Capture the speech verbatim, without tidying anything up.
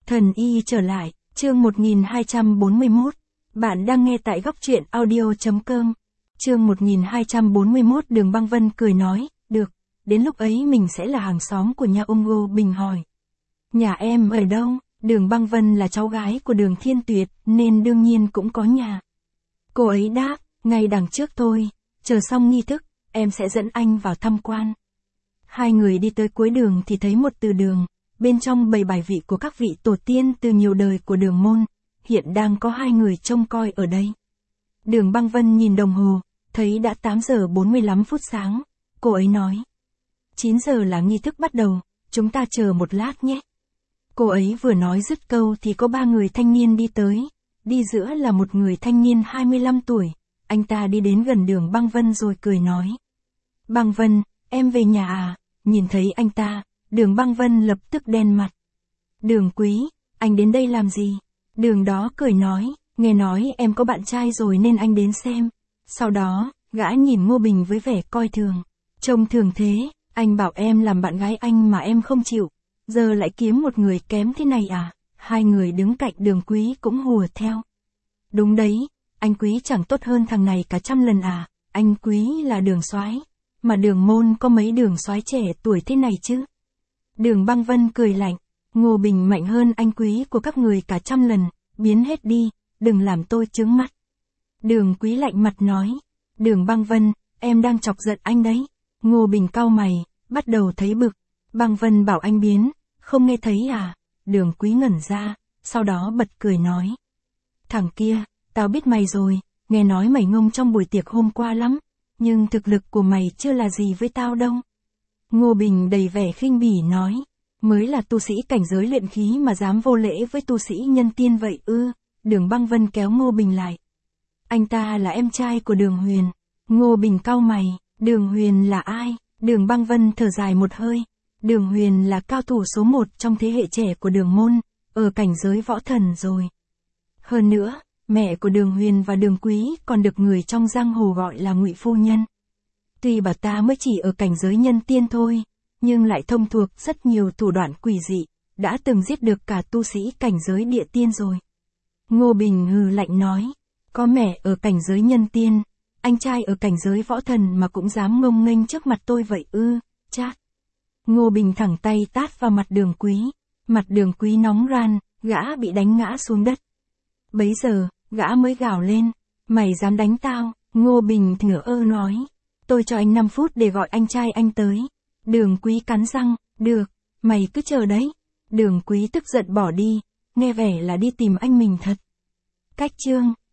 Thần y trở lại, chương một nghìn hai trăm bốn mươi mốt. Bạn đang nghe tại góc truyện audio chấm com. Chương một nghìn hai trăm bốn mươi mốt. Đường Băng Vân cười nói, được, đến lúc ấy mình sẽ là hàng xóm của nhà ông Ngô Bình hỏi. Nhà em ở đâu? Đường Băng Vân là cháu gái của Đường Thiên Tuyệt, nên đương nhiên cũng có nhà. Cô ấy đáp, ngay đằng trước thôi, chờ xong nghi thức, em sẽ dẫn anh vào tham quan. Hai người đi tới cuối đường thì thấy một từ đường, bên trong bày bài vị của các vị tổ tiên từ nhiều đời của Đường môn, hiện đang có hai người trông coi ở đây. Đường Băng Vân nhìn đồng hồ, thấy đã tám giờ bốn mươi lăm phút sáng, cô ấy nói. chín giờ là nghi thức bắt đầu, chúng ta chờ một lát nhé. Cô ấy vừa nói dứt câu thì có ba người thanh niên đi tới, đi giữa là một người thanh niên hai mươi lăm tuổi, anh ta đi đến gần Đường Băng Vân rồi cười nói. Băng Vân, em về nhà à? Nhìn thấy anh ta, Đường Băng Vân lập tức đen mặt. Đường Quý, anh đến đây làm gì? Đường đó cười nói, nghe nói em có bạn trai rồi nên anh đến xem. Sau đó, gã nhìn Ngô Bình với vẻ coi thường. Trông thường thế, anh bảo em làm bạn gái anh mà em không chịu. Giờ lại kiếm một người kém thế này à? Hai người đứng cạnh Đường Quý cũng hùa theo. Đúng đấy, anh Quý chẳng tốt hơn thằng này cả trăm lần à? Anh Quý là Đường soái, mà Đường môn có mấy Đường soái trẻ tuổi thế này chứ? Đường Băng Vân cười lạnh, Ngô Bình mạnh hơn anh Quý của các người cả trăm lần, biến hết đi, đừng làm tôi chướng mắt. Đường Quý lạnh mặt nói, Đường Băng Vân, em đang chọc giận anh đấy. Ngô Bình cau mày, bắt đầu thấy bực. Băng Vân bảo anh biến, không nghe thấy à? Đường Quý ngẩn ra, sau đó bật cười nói. Thằng kia, tao biết mày rồi, nghe nói mày ngông trong buổi tiệc hôm qua lắm, nhưng thực lực của mày chưa là gì với tao đâu. Ngô Bình đầy vẻ khinh bỉ nói, mới là tu sĩ cảnh giới luyện khí mà dám vô lễ với tu sĩ nhân tiên vậy ư? Đường Băng Vân kéo Ngô Bình lại. Anh ta là em trai của Đường Huyền. Ngô Bình cau mày, Đường Huyền là ai? Đường Băng Vân thở dài một hơi. Đường Huyền là cao thủ số một trong thế hệ trẻ của Đường môn, ở cảnh giới võ thần rồi. Hơn nữa, mẹ của Đường Huyền và Đường Quý còn được người trong giang hồ gọi là Ngụy phu nhân. Tuy bà ta mới chỉ ở cảnh giới nhân tiên thôi, nhưng lại thông thuộc rất nhiều thủ đoạn quỷ dị, đã từng giết được cả tu sĩ cảnh giới địa tiên rồi. Ngô Bình hừ lạnh nói, có mẹ ở cảnh giới nhân tiên, anh trai ở cảnh giới võ thần mà cũng dám ngông nghênh trước mặt tôi vậy ư? Chát. Ngô Bình thẳng tay tát vào mặt Đường Quý, mặt Đường Quý nóng ran, gã bị đánh ngã xuống đất. Bấy giờ, gã mới gào lên, mày dám đánh tao? Ngô Bình thở ơ nói, tôi cho anh năm phút để gọi anh trai anh tới. Đường Quý cắn răng, được, mày cứ chờ đấy. Đường Quý tức giận bỏ đi, nghe vẻ là đi tìm anh mình thật. Cách chương